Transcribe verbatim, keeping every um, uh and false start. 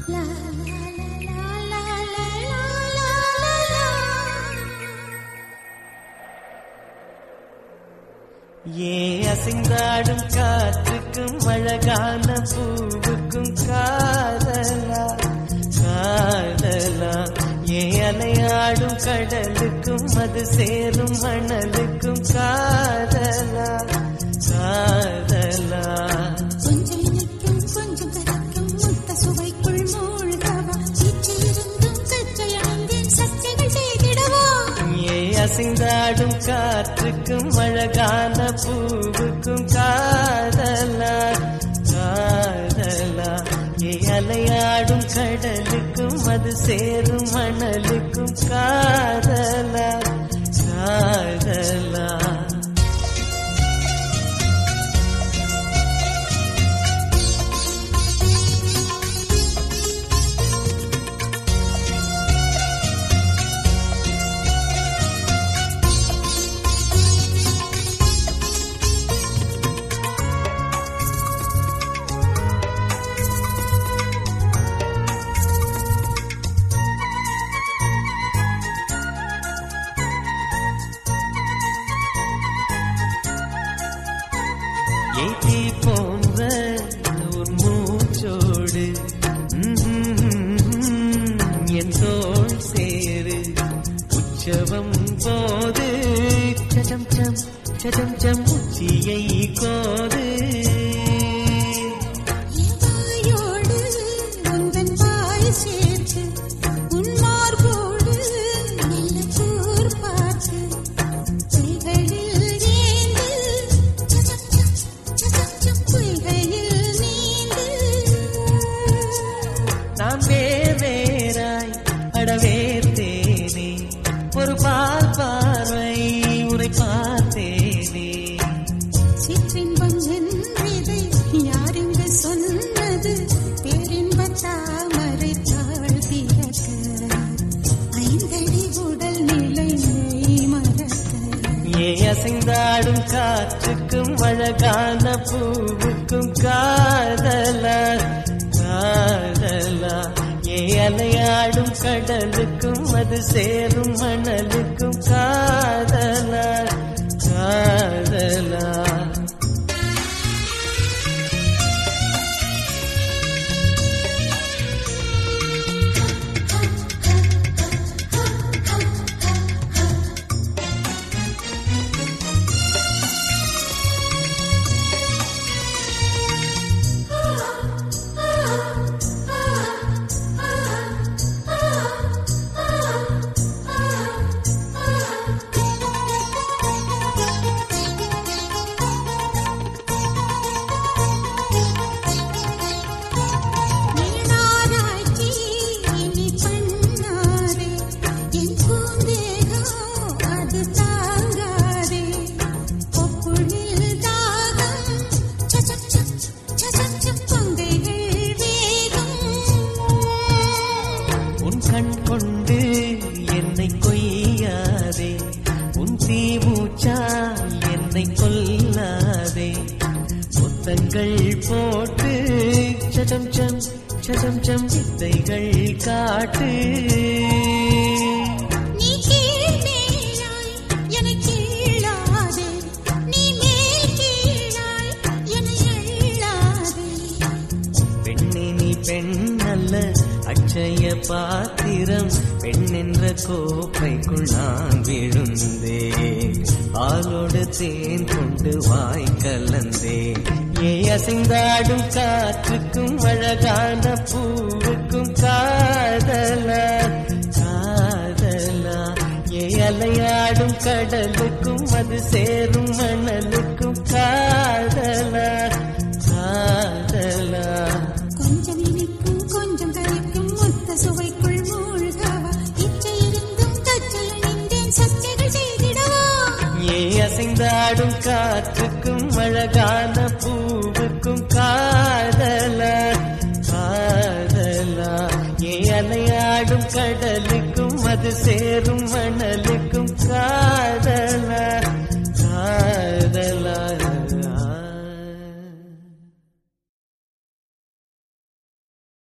ஏ அசைந்தாடும் காற்றுக்கும் அழகான பூவுக்கும் காதலா காதலா, ஏ அலையாடும் கடலுக்கும் அது சேரும் மணலுக்கும் காதலா காதலா. கொஞ்சம் இனிக்கும் கொஞ்சம் கரைக்கும் முத்த சுவைக்குள் மூழ்கவா, இச்சிருந்தும் சச்சை அணிந்தேன் சச்சைகள் செய்திடவா. ஏ அசைந்தாடும் காற்றுக்கும் அழகான பூவுக்கும் காதலா காதலா, ஏ அலையாடும் கடலுக்கும் அது சேரும் மணலுக்கும் காதலா காதலா. ஏத்தி போன்ற ஒரு மூச்சோடு என் தோள் சேரு உற்சவம் போது சடம் சம் சடம் சம் உச்சியை கோது. நான் வேர் வேறாய் அடவேர்த்தேனே, ஒரு பால் பார்வை உரை பார்த்தேனே. சிற்றின்பம் என்றதை யாரெங்கு சொன்னது, பேரின்ப தாமரை தாழ்த்திறக்க ஐந்தடி உடல் நிலை மறக்க. ஏ அசைந்தாடும் காற்றுக்கும் அழகான பூவுக்கும் காதலா காதலா, ஏ அலையாடும் கடலுக்கும் அது சேரும் மணலுக்கும் காதலா காதலா. கண் கொண்டு என்னை கொய்யாதே, உன் தீமூச்சா என்னை கொல்லாதே. முத்தங்கள் போட்டு சடம் சம் சடம் சம் வித்தைகள் காட்டு. பெண்ணே நீ பெண்ணல்ல அட்சய பாத்திரம், பெண் என்ற கோப்பைக்குள் நான் விழுந்தேன், ஆளோடு தேன் கொண்டு வாய் கலந்தேன். ஏ அசைந்தாடும் காற்றுக்கும் அழகான பூவுக்கும் காதலா காதலா, ஏ அலையாடும் கடலுக்கும் அது சேரும் மணலுக்கும் காதலா காதலா. கொஞ்சம் இனிக்கும் கொஞ்சம் கரைக்கும் முத்த சுவைக்குள் மூழ்கவா, இச்சையிருந்தும் கச்சை அணிந்தேன் சச்சைகள் செய்திடவா. ஏ அசைந்தாடும் காற்றுக்கும் அழகான பூவுக்கும் காதலா காதலா, ஏ அலையாடும் கடலுக்கும் அது சேரும் மணலுக்கும்